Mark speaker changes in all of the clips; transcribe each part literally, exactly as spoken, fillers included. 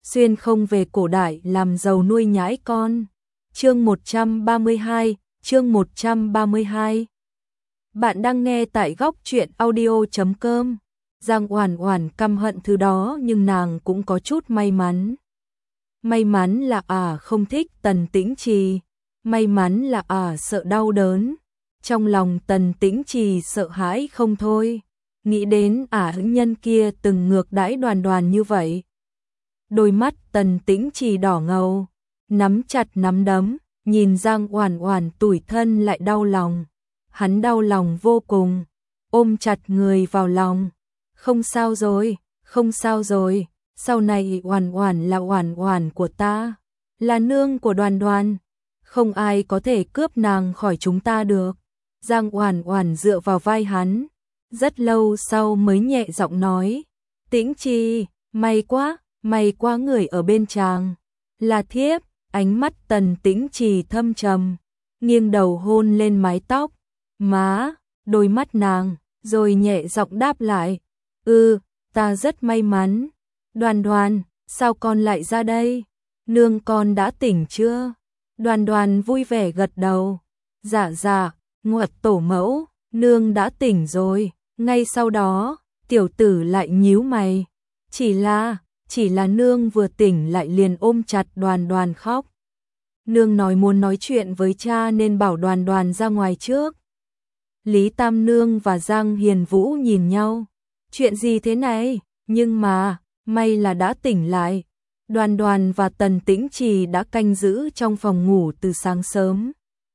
Speaker 1: xuyên không về cổ đại làm giàu nuôi nhãi con. Chương một trăm ba mươi hai, chương một trăm ba mươi hai. Bạn đang nghe tại góc truyện audio chấm com. Giang Oản Oản căm hận thứ đó nhưng nàng cũng có chút may mắn. May mắn là à không thích Tần Tĩnh Trì, may mắn là à sợ đau đớn. Trong lòng Tần Tĩnh Trì sợ hãi không thôi, nghĩ đến ả à nhân kia từng ngược đãi Đoàn Đoàn như vậy. Đôi mắt Tần Tĩnh Trì đỏ ngầu, nắm chặt nắm đấm, nhìn Giang Oản Oản tủi thân lại đau lòng. Hắn đau lòng vô cùng, ôm chặt người vào lòng. Không sao rồi, không sao rồi, sau này Oản Oản là Oản Oản của ta, là nương của Đoàn Đoàn, không ai có thể cướp nàng khỏi chúng ta được. Giang Oản Oản dựa vào vai hắn, rất lâu sau mới nhẹ giọng nói, Tĩnh Trì, may quá, may quá người ở bên chàng là thiếp. Ánh mắt Tần Tĩnh Trì thâm trầm, nghiêng đầu hôn lên mái tóc, má, đôi mắt nàng, rồi nhẹ giọng đáp lại, ừ, ta rất may mắn. Đoàn Đoàn, sao con lại ra đây? Nương con đã tỉnh chưa? Đoàn Đoàn vui vẻ gật đầu, dạ dạ, Ngoại tổ mẫu, nương đã tỉnh rồi. Ngay sau đó, tiểu tử lại nhíu mày, chỉ là, chỉ là nương vừa tỉnh lại liền ôm chặt Đoàn Đoàn khóc. Nương nói muốn nói chuyện với cha nên bảo Đoàn Đoàn ra ngoài trước. Lý Tam Nương và Giang Hiền Vũ nhìn nhau, chuyện gì thế này? Nhưng mà, may là đã tỉnh lại. Đoàn Đoàn và Tần Tĩnh Trì đã canh giữ trong phòng ngủ từ sáng sớm.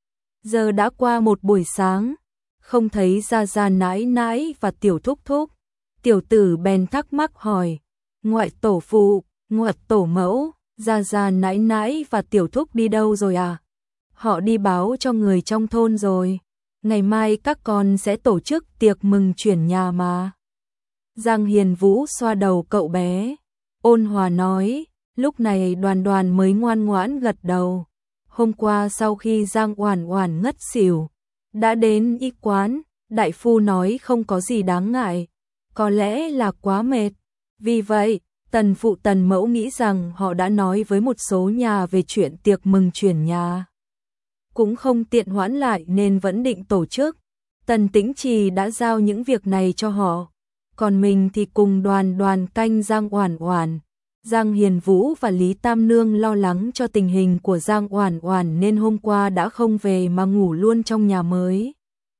Speaker 1: Giờ đã qua một buổi sáng, không thấy Gia Gia nãi nãi và Tiểu Thúc Thúc. Tiểu tử bèn thắc mắc hỏi, Ngoại tổ phụ, Ngoại tổ mẫu, Gia Gia nãi nãi và Tiểu Thúc đi đâu rồi à? Họ đi báo cho người trong thôn rồi, ngày mai các con sẽ tổ chức tiệc mừng chuyển nhà mà. Giang Hiền Vũ xoa đầu cậu bé, ôn hòa nói, lúc này Đoàn Đoàn mới ngoan ngoãn gật đầu. Hôm qua sau khi Giang Oản Oản ngất xỉu, đã đến y quán, đại phu nói không có gì đáng ngại, có lẽ là quá mệt. Vì vậy, Tần phụ Tần mẫu nghĩ rằng họ đã nói với một số nhà về chuyện tiệc mừng chuyển nhà, cũng không tiện hoãn lại nên vẫn định tổ chức. Tần Tĩnh Trì đã giao những việc này cho họ, còn mình thì cùng Đoàn Đoàn canh Giang Oản Oản. Giang Hiền Vũ và Lý Tam Nương lo lắng cho tình hình của Giang Oản Oản nên hôm qua đã không về mà ngủ luôn trong nhà mới.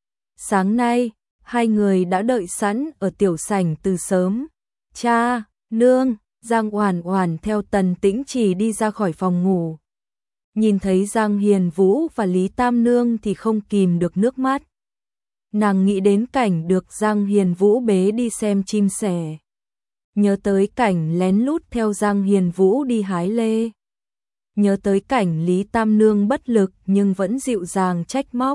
Speaker 1: Sáng nay, hai người đã đợi sẵn ở tiểu sảnh từ sớm. Cha, nương, Giang Oản Oản theo Tần Tĩnh Trì đi ra khỏi phòng ngủ. Nhìn thấy Giang Hiền Vũ và Lý Tam Nương thì không kìm được nước mắt. Nàng nghĩ đến cảnh được Giang Hiền Vũ bế đi xem chim sẻ, nhớ tới cảnh lén lút theo Giang Hiền Vũ đi hái lê, nhớ tới cảnh Lý Tam Nương bất lực nhưng vẫn dịu dàng trách móc,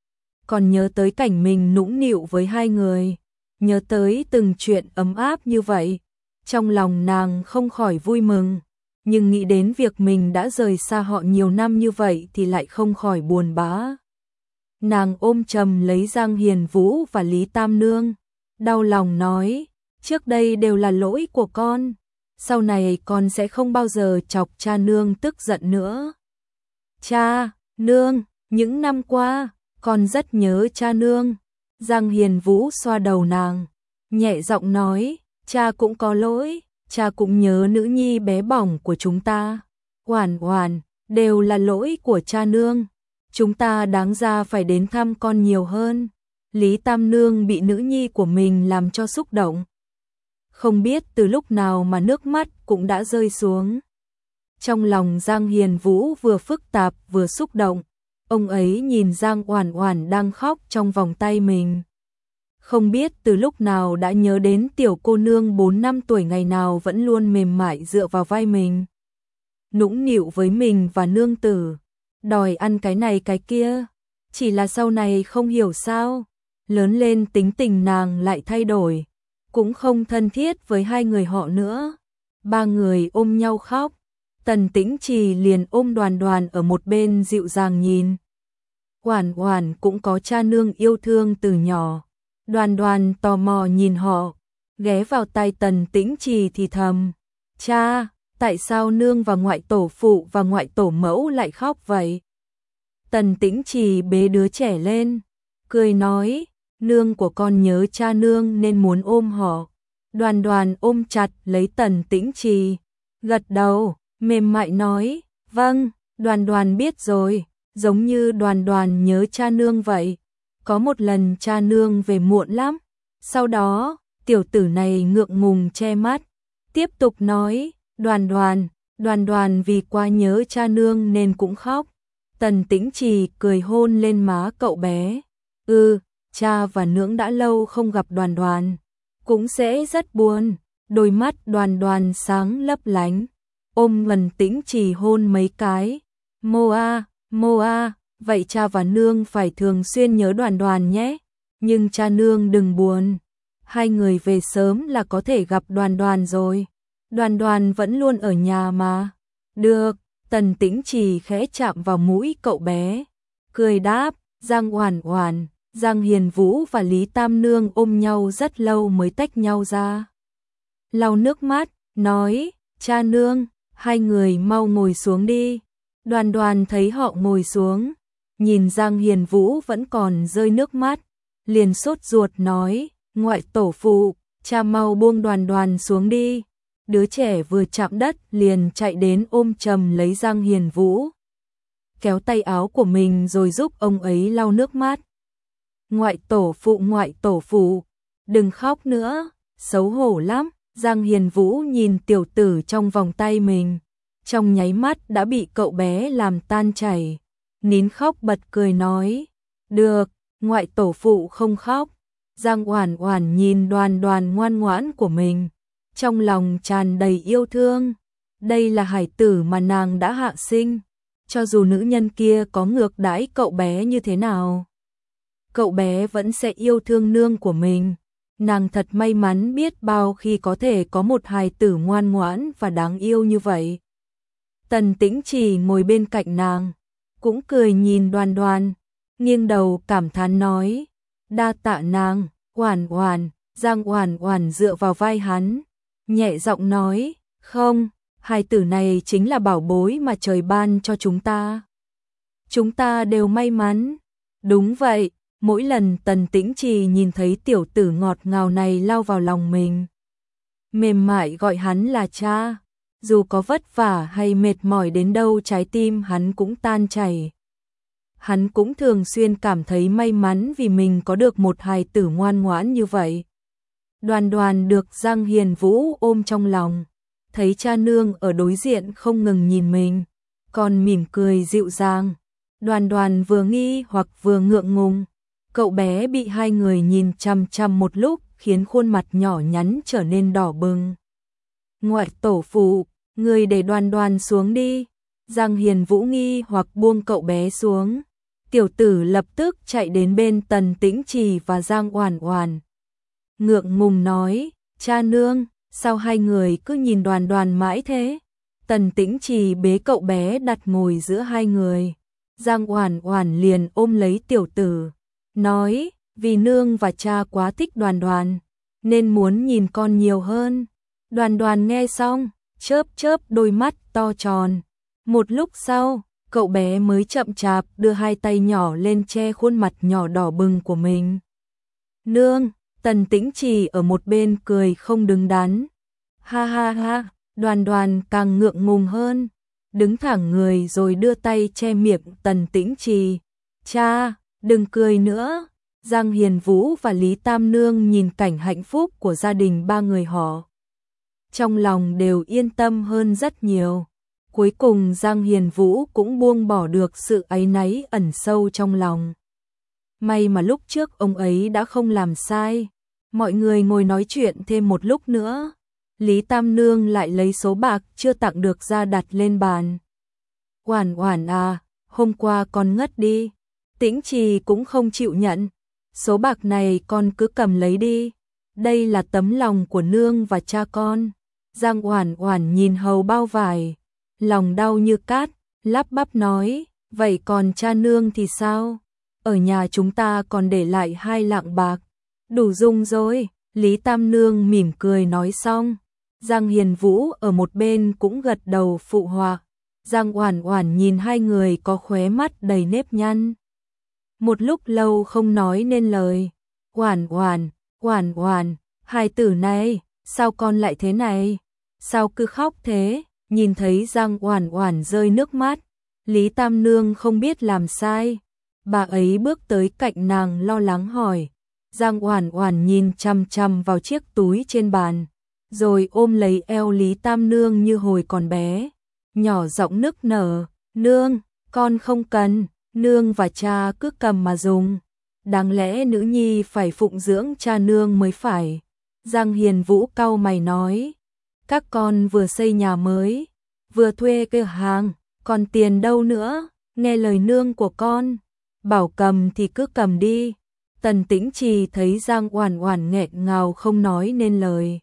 Speaker 1: còn nhớ tới cảnh mình nũng nịu với hai người, nhớ tới từng chuyện ấm áp như vậy. Trong lòng nàng không khỏi vui mừng, nhưng nghĩ đến việc mình đã rời xa họ nhiều năm như vậy thì lại không khỏi buồn bã. Nàng ôm chầm lấy Giang Hiền Vũ và Lý Tam Nương, đau lòng nói, trước đây đều là lỗi của con, sau này con sẽ không bao giờ chọc cha nương tức giận nữa. Cha, nương, những năm qua, con rất nhớ cha nương. Giang Hiền Vũ xoa đầu nàng, nhẹ giọng nói, cha cũng có lỗi, cha cũng nhớ nữ nhi bé bỏng của chúng ta. Oản Oản, đều là lỗi của cha nương, chúng ta đáng ra phải đến thăm con nhiều hơn. Lý Tam Nương bị nữ nhi của mình làm cho xúc động, không biết từ lúc nào mà nước mắt cũng đã rơi xuống. Trong lòng Giang Hiền Vũ vừa phức tạp vừa xúc động, ông ấy nhìn Giang Oản Oản đang khóc trong vòng tay mình. Không biết từ lúc nào đã nhớ đến tiểu cô nương bốn năm tuổi ngày nào vẫn luôn mềm mại dựa vào vai mình, nũng nịu với mình và nương tử, đòi ăn cái này cái kia. Chỉ là sau này không hiểu sao, lớn lên tính tình nàng lại thay đổi, cũng không thân thiết với hai người họ nữa. Ba người ôm nhau khóc, Tần Tĩnh Trì liền ôm Đoàn Đoàn ở một bên dịu dàng nhìn. Oản Oản cũng có cha nương yêu thương từ nhỏ. Đoàn Đoàn tò mò nhìn họ, ghé vào tai Tần Tĩnh Trì thì thầm, cha, tại sao nương và ngoại tổ phụ và ngoại tổ mẫu lại khóc vậy? Tần Tĩnh Trì bế đứa trẻ lên, cười nói, nương của con nhớ cha nương nên muốn ôm họ. Đoàn Đoàn ôm chặt lấy Tần Tĩnh Trì, gật đầu, mềm mại nói, vâng, Đoàn Đoàn biết rồi, giống như Đoàn Đoàn nhớ cha nương vậy. Có một lần cha nương về muộn lắm, sau đó, tiểu tử này ngượng ngùng che mắt, tiếp tục nói, Đoàn Đoàn, Đoàn Đoàn vì quá nhớ cha nương nên cũng khóc. Tần Tĩnh Trì cười hôn lên má cậu bé, ừ, cha và nương đã lâu không gặp Đoàn Đoàn, cũng sẽ rất buồn. Đôi mắt Đoàn Đoàn sáng lấp lánh, ôm Tần Tĩnh Trì hôn mấy cái, mô a, mô a, vậy cha và nương phải thường xuyên nhớ Đoàn Đoàn nhé, nhưng cha nương đừng buồn, hai người về sớm là có thể gặp Đoàn Đoàn rồi, Đoàn Đoàn vẫn luôn ở nhà mà. Được, Tần Tĩnh Trì khẽ chạm vào mũi cậu bé, cười đáp. Giang Oản Oản, Giang Hiền Vũ và Lý Tam Nương ôm nhau rất lâu mới tách nhau ra. Lau nước mắt, nói, cha nương, hai người mau ngồi xuống đi. Đoàn Đoàn thấy họ ngồi xuống, nhìn Giang Hiền Vũ vẫn còn rơi nước mắt, liền sốt ruột nói, ngoại tổ phụ, cha mau buông Đoàn Đoàn xuống đi. Đứa trẻ vừa chạm đất liền chạy đến ôm chầm lấy Giang Hiền Vũ, kéo tay áo của mình rồi giúp ông ấy lau nước mắt. Ngoại tổ phụ, ngoại tổ phụ, đừng khóc nữa, xấu hổ lắm. Giang Hiền Vũ nhìn tiểu tử trong vòng tay mình, trong nháy mắt đã bị cậu bé làm tan chảy, nín khóc bật cười nói, được, ngoại tổ phụ không khóc. Giang Oản Oản nhìn Đoàn Đoàn ngoan ngoãn của mình, trong lòng tràn đầy yêu thương, đây là hải tử mà nàng đã hạ sinh, cho dù nữ nhân kia có ngược đãi cậu bé như thế nào, cậu bé vẫn sẽ yêu thương nương của mình. Nàng thật may mắn biết bao khi có thể có một hài tử ngoan ngoãn và đáng yêu như vậy. Tần Tĩnh Trì ngồi bên cạnh nàng, cũng cười nhìn Đoàn Đoàn, nghiêng đầu cảm thán nói, đa tạ nàng. Oản Oản. Giang Oản Oản dựa vào vai hắn, nhẹ giọng nói, không, hài tử này chính là bảo bối mà trời ban cho chúng ta. Chúng ta đều may mắn. Đúng vậy. Mỗi lần Tần Tĩnh Trì nhìn thấy tiểu tử ngọt ngào này lao vào lòng mình, mềm mại gọi hắn là cha, dù có vất vả hay mệt mỏi đến đâu trái tim hắn cũng tan chảy. Hắn cũng thường xuyên cảm thấy may mắn vì mình có được một hài tử ngoan ngoãn như vậy. Đoàn Đoàn được Giang Hiền Vũ ôm trong lòng, thấy cha nương ở đối diện không ngừng nhìn mình, còn mỉm cười dịu dàng. Đoàn Đoàn vừa nghi hoặc vừa ngượng ngùng. Cậu bé bị hai người nhìn chằm chằm một lúc khiến khuôn mặt nhỏ nhắn trở nên đỏ bừng. Ngoại tổ phụ, người để Đoàn Đoàn xuống đi. Giang Hiền Vũ nghi hoặc buông cậu bé xuống. Tiểu tử lập tức chạy đến bên Tần Tĩnh Trì và Giang Oản Oản. Ngượng ngùng nói, cha nương, sao hai người cứ nhìn Đoàn Đoàn mãi thế? Tần Tĩnh Trì bế cậu bé đặt ngồi giữa hai người. Giang Oản Oản liền ôm lấy tiểu tử, nói, vì nương và cha quá thích Đoàn Đoàn, nên muốn nhìn con nhiều hơn. Đoàn Đoàn nghe xong, chớp chớp đôi mắt to tròn. Một lúc sau, cậu bé mới chậm chạp đưa hai tay nhỏ lên che khuôn mặt nhỏ đỏ bừng của mình. Nương, Tần Tĩnh Trì ở một bên cười không đứng đắn. Ha ha ha, Đoàn Đoàn càng ngượng ngùng hơn, đứng thẳng người rồi đưa tay che miệng Tần Tĩnh Trì. Cha, đừng cười nữa. Giang Hiền Vũ và Lý Tam Nương nhìn cảnh hạnh phúc của gia đình ba người họ, trong lòng đều yên tâm hơn rất nhiều. Cuối cùng Giang Hiền Vũ cũng buông bỏ được sự áy náy ẩn sâu trong lòng. May mà lúc trước ông ấy đã không làm sai. Mọi người ngồi nói chuyện thêm một lúc nữa. Lý Tam Nương lại lấy số bạc chưa tặng được ra đặt lên bàn. Oản Oản à, hôm qua con ngất đi. Tĩnh Trì cũng không chịu nhận. Số bạc này con cứ cầm lấy đi. Đây là tấm lòng của nương và cha con. Giang Oản Oản nhìn hầu bao vải, lòng đau như cát, lắp bắp nói, vậy còn cha nương thì sao? Ở nhà chúng ta còn để lại hai lạng bạc, đủ dùng rồi. Lý Tam Nương mỉm cười nói xong, Giang Hiền Vũ ở một bên cũng gật đầu phụ họa. Giang Oản Oản nhìn hai người có khóe mắt đầy nếp nhăn. Một lúc lâu không nói nên lời. Oản Oản, Oản Oản, hai tử này, sao con lại thế này? Sao cứ khóc thế? Nhìn thấy Giang Oản Oản rơi nước mắt, Lý Tam Nương không biết làm sai. Bà ấy bước tới cạnh nàng lo lắng hỏi. Giang Oản Oản nhìn chằm chằm vào chiếc túi trên bàn, rồi ôm lấy eo Lý Tam Nương như hồi còn bé, nhỏ giọng nức nở, "Nương, con không cần, nương và cha cứ cầm mà dùng. Đáng lẽ nữ nhi phải phụng dưỡng cha nương mới phải." Giang Hiền Vũ cau mày nói, "Các con vừa xây nhà mới, vừa thuê cửa hàng, còn tiền đâu nữa, nghe lời nương của con, bảo cầm thì cứ cầm đi." Tần Tĩnh Trì thấy Giang Oản Oản nghẹn ngào không nói nên lời,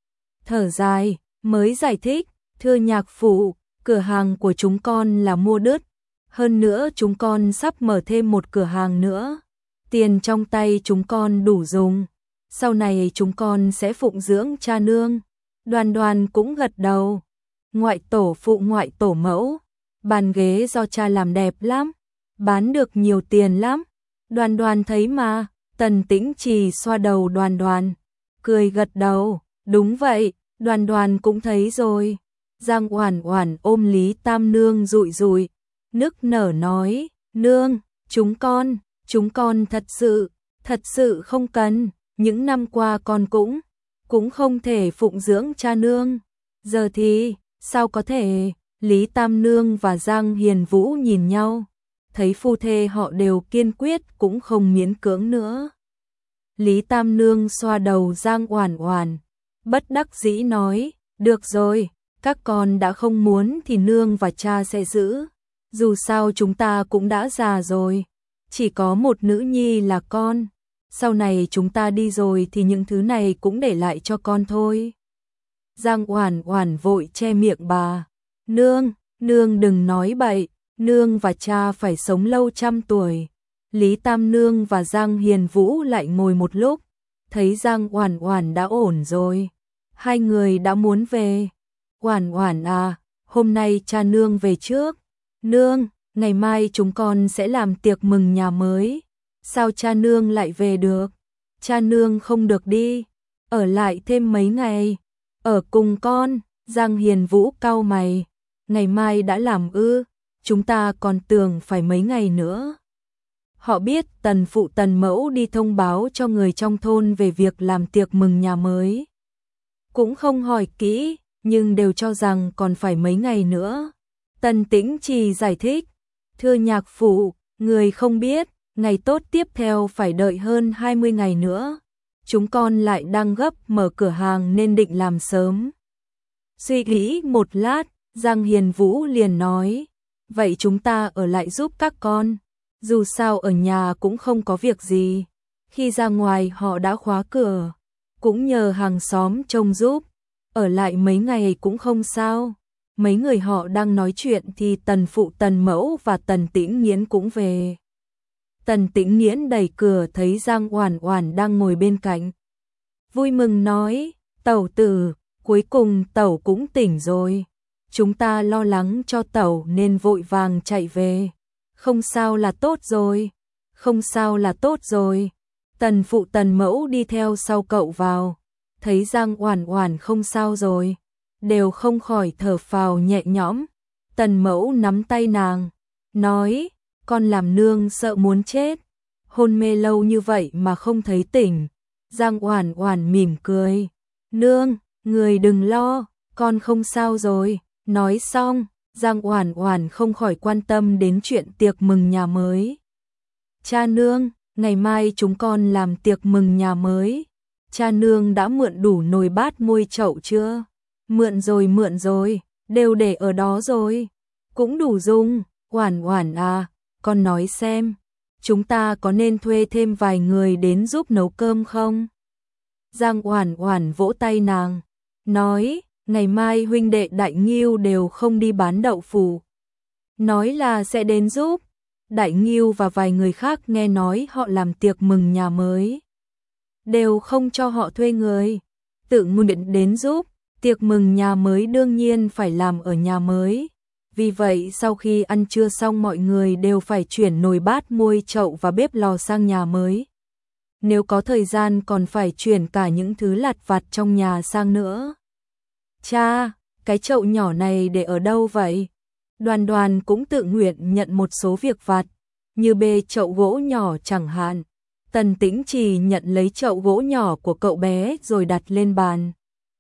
Speaker 1: thở dài, mới giải thích, "Thưa nhạc phụ, cửa hàng của chúng con là mua đứt, hơn nữa chúng con sắp mở thêm một cửa hàng nữa, tiền trong tay chúng con đủ dùng, sau này chúng con sẽ phụng dưỡng cha nương." Đoan Đoan cũng gật đầu, "Ngoại tổ phụ ngoại tổ mẫu, bàn ghế do cha làm đẹp lắm, bán được nhiều tiền lắm." Đoan Đoan thấy mà. Tần Tĩnh Trì xoa đầu Đoan Đoan, cười gật đầu, "Đúng vậy, Đoan Đoan cũng thấy rồi." Giang Oản Oản ôm Lý Tam Nương dụi dụi, nức nở nói, "Nương, chúng con, chúng con thật sự, thật sự không cần, những năm qua con cũng, cũng không thể phụng dưỡng cha nương. Giờ thì, sao có thể?" Lý Tam Nương và Giang Hiền Vũ nhìn nhau, thấy phu thê họ đều kiên quyết cũng không miễn cưỡng nữa. Lý Tam Nương xoa đầu Giang Oản Oản, bất đắc dĩ nói, "Được rồi, các con đã không muốn thì nương và cha sẽ giữ. Dù sao chúng ta cũng đã già rồi, chỉ có một nữ nhi là con. Sau này chúng ta đi rồi thì những thứ này cũng để lại cho con thôi." Giang Oản Oản vội che miệng bà, "Nương, nương đừng nói bậy, nương và cha phải sống lâu trăm tuổi." Lý Tam Nương và Giang Hiền Vũ lại ngồi một lúc, thấy Giang Oản Oản đã ổn rồi, hai người đã muốn về. "Oản Oản à, hôm nay cha nương về trước. Nương, ngày mai chúng con sẽ làm tiệc mừng nhà mới. Sao cha nương lại về được? Cha nương không được đi, ở lại thêm mấy ngày, ở cùng con." Giang Hiền Vũ cau mày, "Ngày mai đã làm ư? Chúng ta còn tưởng phải mấy ngày nữa." Họ biết tần phụ tần mẫu đi thông báo cho người trong thôn về việc làm tiệc mừng nhà mới. Cũng không hỏi kỹ, nhưng đều cho rằng còn phải mấy ngày nữa. Tần Tĩnh Trì giải thích, "Thưa nhạc phụ, người không biết, ngày tốt tiếp theo phải đợi hơn hai mươi ngày nữa. Chúng con lại đang gấp mở cửa hàng nên định làm sớm." Suy nghĩ một lát, Giang Hiền Vũ liền nói, "Vậy chúng ta ở lại giúp các con. Dù sao ở nhà cũng không có việc gì. Khi ra ngoài họ đã khóa cửa, cũng nhờ hàng xóm trông giúp. Ở lại mấy ngày cũng không sao." Mấy người họ đang nói chuyện thì tần phụ tần mẫu và tần Tĩnh Nghiễn cũng về. Tần Tĩnh Nghiễn đẩy cửa thấy Giang Oản Oản đang ngồi bên cạnh, vui mừng nói, "Tẩu tử, cuối cùng tẩu cũng tỉnh rồi. Chúng ta lo lắng cho tẩu nên vội vàng chạy về. Không sao là tốt rồi, không sao là tốt rồi." Tần phụ tần mẫu đi theo sau cậu vào, thấy Giang Oản Oản không sao rồi, đều không khỏi thở phào nhẹ nhõm. Tần mẫu nắm tay nàng, nói, "Con làm nương sợ muốn chết, hôn mê lâu như vậy mà không thấy tỉnh." Giang Oản Oản mỉm cười, "Nương, người đừng lo, con không sao rồi." Nói xong, Giang Oản Oản không khỏi quan tâm đến chuyện tiệc mừng nhà mới. "Cha nương, ngày mai chúng con làm tiệc mừng nhà mới. Cha nương đã mượn đủ nồi bát muôi chậu chưa?" "Mượn rồi mượn rồi, đều để ở đó rồi. Cũng đủ dùng." "Oản Oản à, con nói xem, chúng ta có nên thuê thêm vài người đến giúp nấu cơm không?" Giang Oản Oản vỗ tay nàng, nói, "Ngày mai huynh đệ Đại Ngưu đều không đi bán đậu phụ, nói là sẽ đến giúp." Đại Ngưu và vài người khác nghe nói họ làm tiệc mừng nhà mới, đều không cho họ thuê người, tự nguyện đến giúp. Tiệc mừng nhà mới đương nhiên phải làm ở nhà mới. Vì vậy sau khi ăn trưa xong mọi người đều phải chuyển nồi bát muôi chậu và bếp lò sang nhà mới. Nếu có thời gian còn phải chuyển cả những thứ lặt vặt trong nhà sang nữa. Cha, cái chậu nhỏ này để ở đâu vậy? Đoàn Đoàn cũng tự nguyện nhận một số việc vặt, như bê chậu gỗ nhỏ chẳng hạn. Tần Tĩnh Trì nhận lấy chậu gỗ nhỏ của cậu bé rồi đặt lên bàn.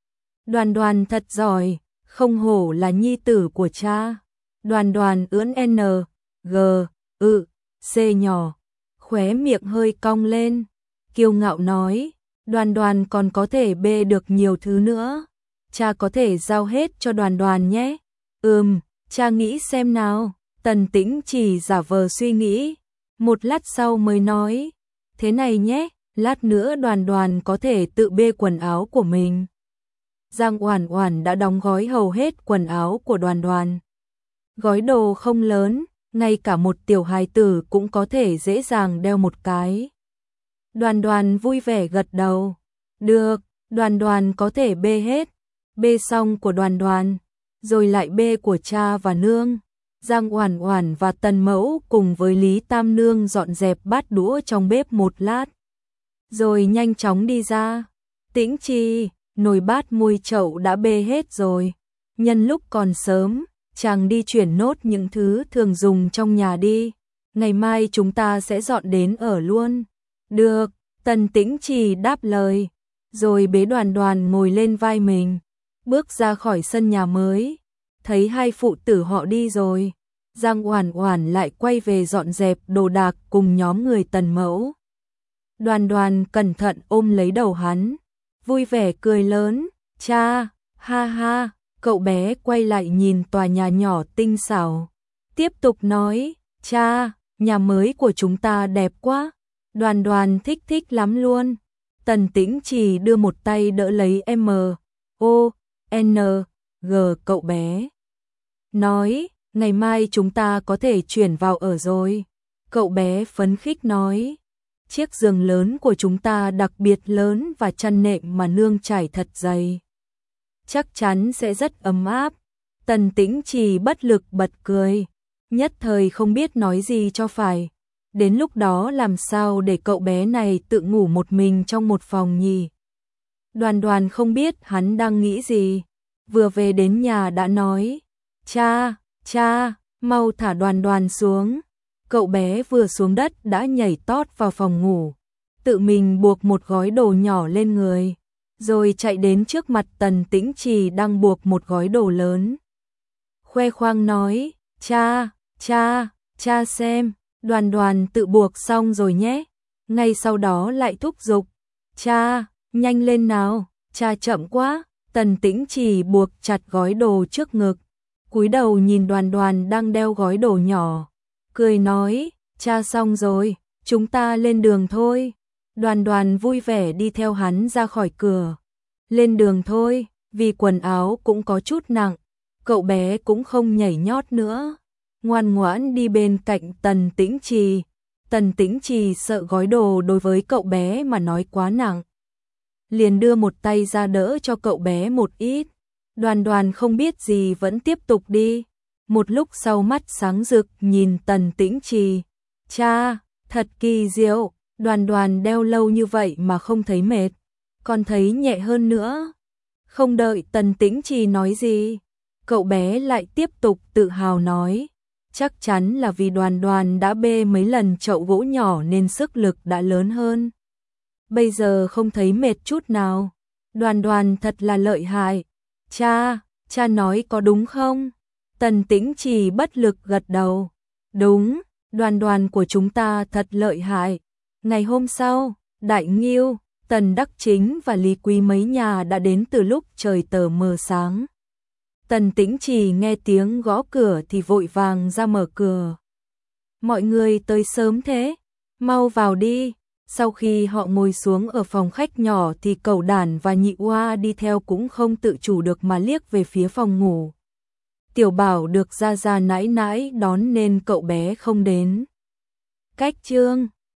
Speaker 1: Đoàn Đoàn thật giỏi, không hổ là nhi tử của cha. Đoàn Đoàn ưỡn N, G, ư, C nhỏ, khóe miệng hơi cong lên, kiêu ngạo nói, Đoàn Đoàn còn có thể bê được nhiều thứ nữa. Cha có thể giao hết cho Đoàn Đoàn nhé. Ừm, cha nghĩ xem nào. Tần Tĩnh Trì giả vờ suy nghĩ, một lát sau mới nói, thế này nhé, lát nữa Đoàn Đoàn có thể tự bê quần áo của mình. Giang Oản Oản đã đóng gói hầu hết quần áo của Đoàn Đoàn. Gói đồ không lớn, ngay cả một tiểu hài tử cũng có thể dễ dàng đeo một cái. Đoàn Đoàn vui vẻ gật đầu. Được, Đoàn Đoàn có thể bê hết. Bê xong của Đoàn Đoàn, rồi lại bê của cha và nương. Giang Oản Oản và Tần Mẫu cùng với Lý Tam Nương dọn dẹp bát đũa trong bếp một lát, rồi nhanh chóng đi ra. Tĩnh Trì, nồi bát muôi chậu đã bê hết rồi. Nhân lúc còn sớm, chàng đi chuyển nốt những thứ thường dùng trong nhà đi. Ngày mai chúng ta sẽ dọn đến ở luôn. Được, Tần Tĩnh Trì đáp lời, rồi bế Đoàn Đoàn ngồi lên vai mình, bước ra khỏi sân nhà mới. Thấy hai phụ tử họ đi rồi, Giang Oản Oản lại quay về dọn dẹp đồ đạc cùng nhóm người Tần Mẫu. Đoàn Đoàn cẩn thận ôm lấy đầu hắn, vui vẻ cười lớn, cha, ha ha. Cậu bé quay lại nhìn tòa nhà nhỏ tinh xảo, tiếp tục nói, cha, nhà mới của chúng ta đẹp quá. Đoàn Đoàn thích thích lắm luôn. Tần Tĩnh Trì đưa một tay đỡ lấy M, O, N, G cậu bé, nói, ngày mai chúng ta có thể chuyển vào ở rồi. Cậu bé phấn khích nói, chiếc giường lớn của chúng ta đặc biệt lớn và chăn nệm mà nương trải thật dày, chắc chắn sẽ rất ấm áp. Tần Tĩnh Trì bất lực bật cười, nhất thời không biết nói gì cho phải. Đến lúc đó làm sao để cậu bé này tự ngủ một mình trong một phòng nhỉ? Đoàn Đoàn không biết hắn đang nghĩ gì, vừa về đến nhà đã nói, cha, cha, mau thả Đoàn Đoàn xuống. Cậu bé vừa xuống đất đã nhảy tót vào phòng ngủ, tự mình buộc một gói đồ nhỏ lên người, rồi chạy đến trước mặt Tần Tĩnh Trì đang buộc một gói đồ lớn. Khoe khoang nói, cha, cha, cha xem, Đoàn Đoàn tự buộc xong rồi nhé. Ngay sau đó lại thúc giục, cha, nhanh lên nào, cha chậm quá. Tần Tĩnh Trì buộc chặt gói đồ trước ngực, cúi đầu nhìn Đoàn Đoàn đang đeo gói đồ nhỏ, cười nói, cha xong rồi, chúng ta lên đường thôi. Đoàn Đoàn vui vẻ đi theo hắn ra khỏi cửa. Lên đường thôi, vì quần áo cũng có chút nặng, cậu bé cũng không nhảy nhót nữa, ngoan ngoãn đi bên cạnh Tần Tĩnh Trì. Tần Tĩnh Trì sợ gói đồ đối với cậu bé mà nói quá nặng, liền đưa một tay ra đỡ cho cậu bé một ít. Đoàn Đoàn không biết gì vẫn tiếp tục đi. Một lúc sau mắt sáng rực nhìn Tần Tĩnh Trì, cha, thật kỳ diệu, Đoàn Đoàn đeo lâu như vậy mà không thấy mệt, còn thấy nhẹ hơn nữa. Không đợi Tần Tĩnh Trì nói gì, cậu bé lại tiếp tục tự hào nói, chắc chắn là vì Đoàn Đoàn đã bê mấy lần chậu gỗ nhỏ nên sức lực đã lớn hơn. Bây giờ không thấy mệt chút nào. Đoàn Đoàn thật là lợi hại. Cha, cha nói có đúng không? Tần Tĩnh Trì bất lực gật đầu. Đúng, Đoàn Đoàn của chúng ta thật lợi hại. Ngày hôm sau, Đại Nghiêu, Tần Đắc Chính và Lý Quý mấy nhà đã đến từ lúc trời tờ mờ sáng. Tần Tĩnh Trì nghe tiếng gõ cửa thì vội vàng ra mở cửa. Mọi người tới sớm thế, mau vào đi. Sau khi họ ngồi xuống ở phòng khách nhỏ thì Cẩu Đản và Nhị Oa đi theo cũng không tự chủ được mà liếc về phía phòng ngủ. Tiểu Bảo được Gia Gia nãi nãi đón nên cậu bé không đến. Cách chương